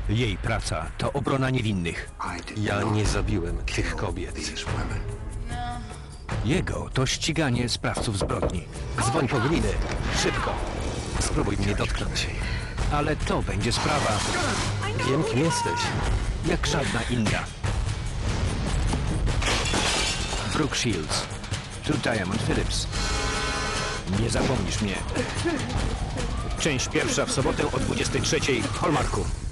Jej praca to obrona niewinnych. Ja nie zabiłem tych kobiet. Jego to ściganie sprawców zbrodni. Dzwoń po glinę. Szybko. Spróbuj mnie dotknąć. Ale to będzie sprawa Wiem, kim jesteś. jak żadna inna. Brooke Shields. Tu Diamond Phillips. Nie zapomnisz mnie. Część pierwsza w sobotę o 23:00 w Hallmarku.